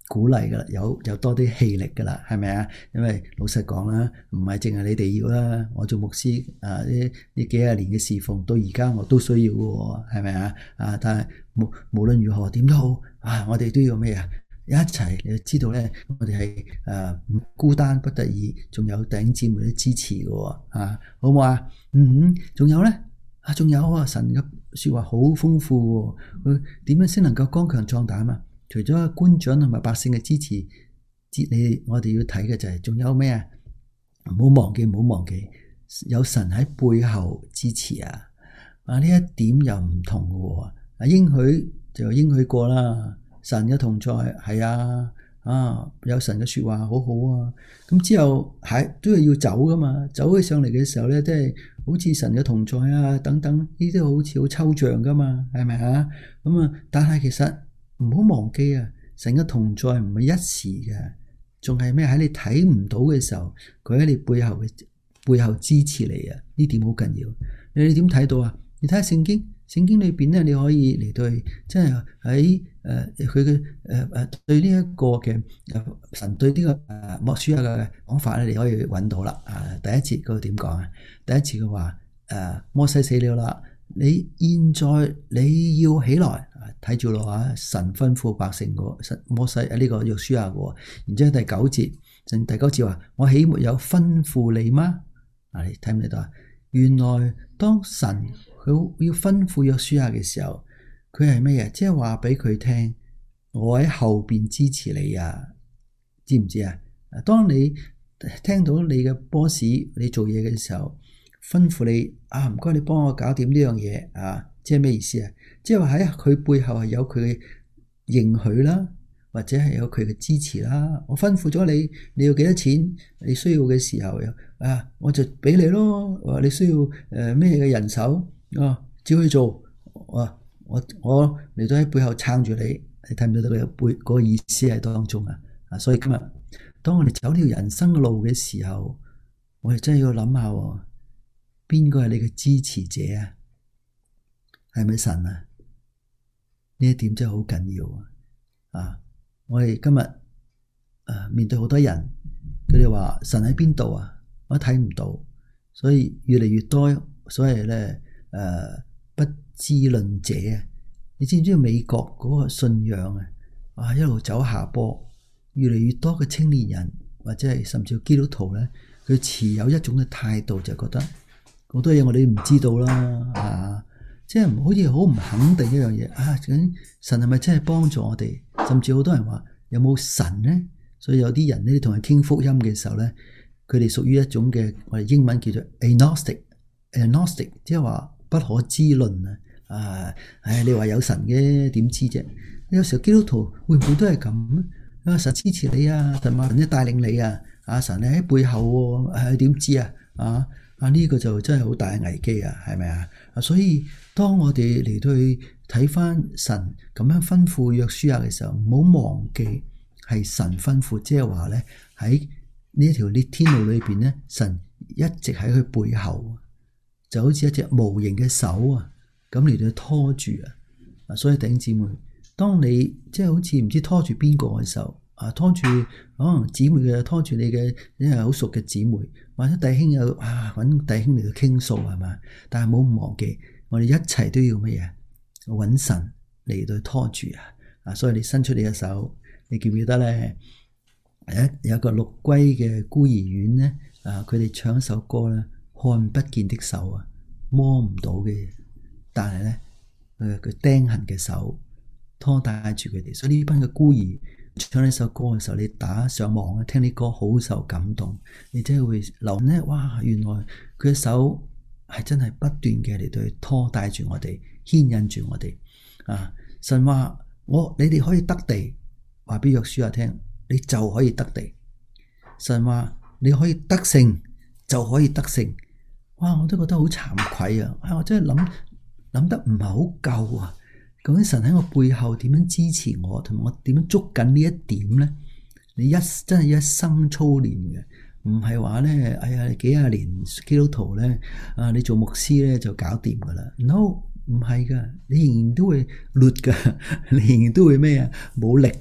鼓勵噶啦，有多啲氣力噶啦，係咪啊？因為老實講啦，唔係淨係你哋要啦，我做牧師呢幾廿年嘅侍奉到而家我都需要嘅喎，係咪啊？但係無論如何點都好我哋都要咩啊？一齊你就知道咧，我哋係唔孤單不得已，仲有弟兄姊妹都支持嘅喎，好唔好啊？仲有咧仲有神嘅說話好豐富喎，佢點樣先能夠剛強壯膽啊？除咗官長同埋百姓嘅支持，我哋要睇嘅就係仲有咩啊？唔好忘記，有神喺背後支持啊！呢一點又唔同嘅喎，應許就應許過啦。神嘅同在係有神嘅說話好好啊，咁之後都係要走噶嘛，走起上嚟嘅時候咧，即係好似神嘅同在等等，呢啲都好似好抽象噶嘛，係咪啊？咁但係其實唔好忘記神嘅同在唔係一時嘅，仲係咩？喺你睇唔到嘅時候，佢喺你背後支持你呢點好緊要。你點睇到啊？你睇下聖經裏邊咧，你可以嚟到即係喺佢嘅對呢一個嘅神對呢個默書亞嘅講法咧，你可以揾到啦。第一節嗰個點講啊？第一節嘅話摩西死了啦，你現在你要起來，睇住咯神吩咐百姓摩西呢個約書亞嘅。然之後第九節話：我豈沒有吩咐你嗎？你睇唔睇到啊？原來當神佢要吩咐約書亞嘅時候，佢係咩嘢？即係話俾佢聽，我喺後邊支持你知唔知啊？當你聽到你嘅 boss 你做嘢嘅時候，吩咐你唔該你幫我搞掂呢樣嘢即係咩意思啊？即係話喺佢背後係有佢嘅認許啦，或者係有佢嘅支持啦。我吩咐咗你要幾多錢，你需要嘅時候我就俾你咯。話你需要咩嘅人手照去做，我嚟到喺背後撐住你，你睇唔睇到佢嗰個意思喺當中所以今日當我哋走呢條人生嘅路嘅時候，我哋真係要諗下邊個係你嘅支持者係咪神呢一點真係好緊要我哋今日面對好多人，佢哋話神喺邊度我睇唔到，所以越嚟越多所謂咧不知論者你知唔知美國嗰個信仰一路走下坡，越嚟越多嘅青年人或者係甚至基督徒咧，佢持有一種嘅態度，就覺得好多嘢我哋唔知道啦即係好似好唔肯定一樣嘢究竟神係咪真係幫助我哋？甚至好多人話有冇神呢？所以有啲人呢，同人傾福音嘅時候咧，佢哋屬於一種嘅我哋英文叫做 agnostic， 即係話不可知論你話有神嘅點知啫？有時候基督徒會唔會都係咁？神支持你神話神帶領你神喺背後點知呢個就真係好大嘅危機係咪所以當我哋嚟到去睇翻神咁樣吩咐約書亞嘅時候，唔好忘記係神吩咐，即係話咧喺呢一條列天路裏邊咧，神一直喺佢背後，就好似一隻無形嘅手咁嚟到拖住所以弟兄姊妹，當你即係好似唔知拖住邊個嘅時候拖住可能姊妹嘅，拖住你嘅好熟嘅姊妹，或者弟兄有揾弟兄嚟到傾訴係嘛？但係冇唔忘記，我哋一齊都要乜嘢？揾神嚟到拖住所以你伸出你嘅手，你記唔記得咧？有一個陸龜嘅孤兒院咧佢哋唱一首歌咧，看不見的手摸唔到嘅，但係咧佢釘痕嘅手拖帶住佢哋，所以呢班嘅孤兒唱呢首歌嘅時候，你打上網聽啲歌好受感動，你真係會諗咧，哇！原來佢嘅手係真係不斷嘅嚟對拖帶住我哋，牽引住我哋神話你哋可以得地，話俾約書亞聽，你就可以得地。神話你可以得勝，就可以得勝。哇！我都覺得好慚愧我真係諗得唔係好夠究竟神喺我背後點樣支持我，同埋我點樣捉緊呢一點咧？你真係一生操練嘅，唔係話咧，你幾廿年基督徒咧，你做牧師咧就搞掂噶啦 ？No， 唔係噶，你仍然都會劣噶，你仍然都會咩冇力噶。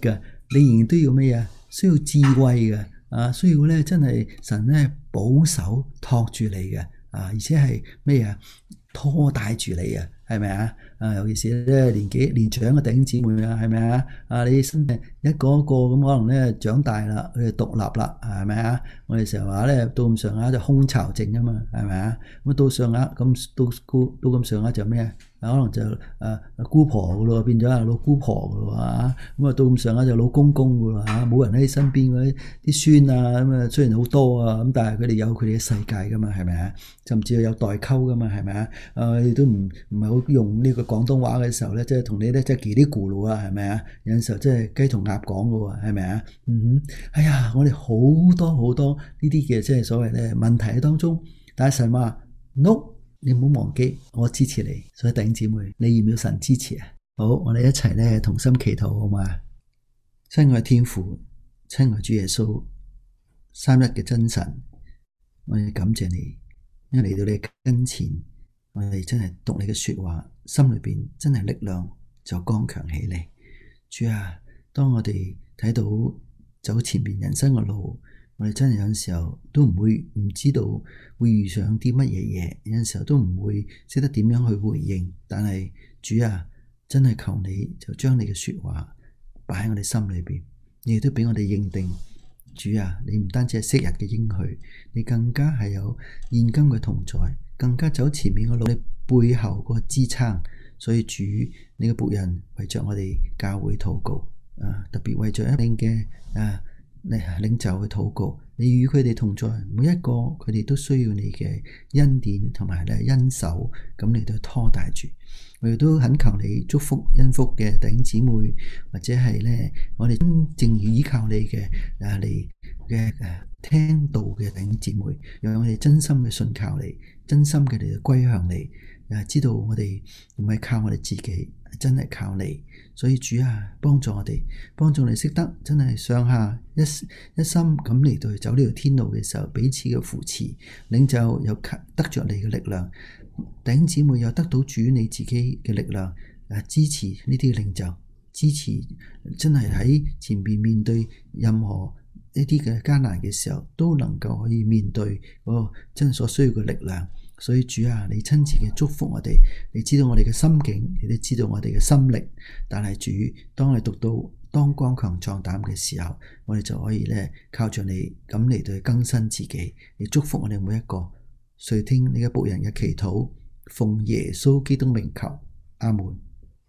你仍然都要咩啊？需要智慧嘅啊，需要咧真係神咧保守托住你嘅啊，而且係咩啊？拖帶住你啊，係咪啊？尤其是咧年長嘅弟兄姊妹啊，係咪啊？你身邊一個一個咁可能咧長大啦，佢哋獨立啦，係咪啊？我哋成日話咧到咁上下就空巢症啊嘛，係咪啊？咁到上下咁到咁上下就咩啊？可能就姑婆噶咯，變咗老姑婆噶咯啊！咁啊到咁上下就老公公噶咯嚇，冇人喺身邊嗰啲孫啊咁啊，雖然好多啊，咁但係佢哋有佢哋嘅世界噶嘛，係咪啊？甚至有代溝噶嘛，係咪啊？你都唔係好用呢個廣東話嘅時候咧，即係同你咧即係嘰哩咕嚕啊，係咪啊？有陣時候即係雞同鴨講噶喎，係咪啊？哎呀，我哋好多好多呢啲嘅即係所謂咧問題喺當中，但係神話 no。你唔好忘記，我支持你，所以弟兄姊妹，你要唔要神支持啊？好，我哋一齊咧同心祈禱，好嘛？親愛天父，親愛主耶穌，三一嘅真神，我哋感謝你，因為嚟到你跟前，我哋真係讀你嘅說話，心裏邊真係力量就剛強起嚟。主啊，當我哋睇到走前面人生嘅路，我哋真係有陣時候都唔知道會遇上啲乜嘢嘢，有陣時候都唔會識得點樣去回應。但係主啊，真係求你就將你嘅說話擺喺我哋心裏邊，你亦都俾我哋認定。主啊，你唔單止係昔日嘅應許，你更加係有現今嘅同在，更加走前面嘅路，你背後嗰個支撐。所以主，你嘅僕人為着我哋教會禱告，特別為着一定嘅領袖去禱告，你與佢哋同在，每一個佢哋都需要你嘅恩典同埋恩手，咁你都拖帶住。我亦都懇求你祝福恩福嘅弟兄姊妹，或者係咧我哋真正依靠你嘅嚟嘅聽道嘅弟兄姊妹，讓我哋真心嘅信靠你，真心嘅嚟歸向你，知道我哋唔係靠我哋自己，真係靠你。所以主啊，幫助我哋，幫助你識得真係上下一心咁嚟到走呢條天路嘅時候，彼此嘅扶持，領袖又得着你嘅力量，弟兄姊妹又得到主你自己嘅力量，支持呢啲領袖，支持真係喺前邊面對任何呢啲嘅艱難嘅時候，都能夠可以面對嗰個真所需要嘅力量。所以主啊，你親自嘅祝福我哋，你知道我哋嘅心境，你都知道我哋嘅心力。但係主，當你讀到當剛強壯膽嘅時候，我哋就可以咧靠住你咁嚟到更新自己，你祝福我哋每一個。垂聽你嘅僕人嘅祈禱，奉耶穌基督名求，阿門。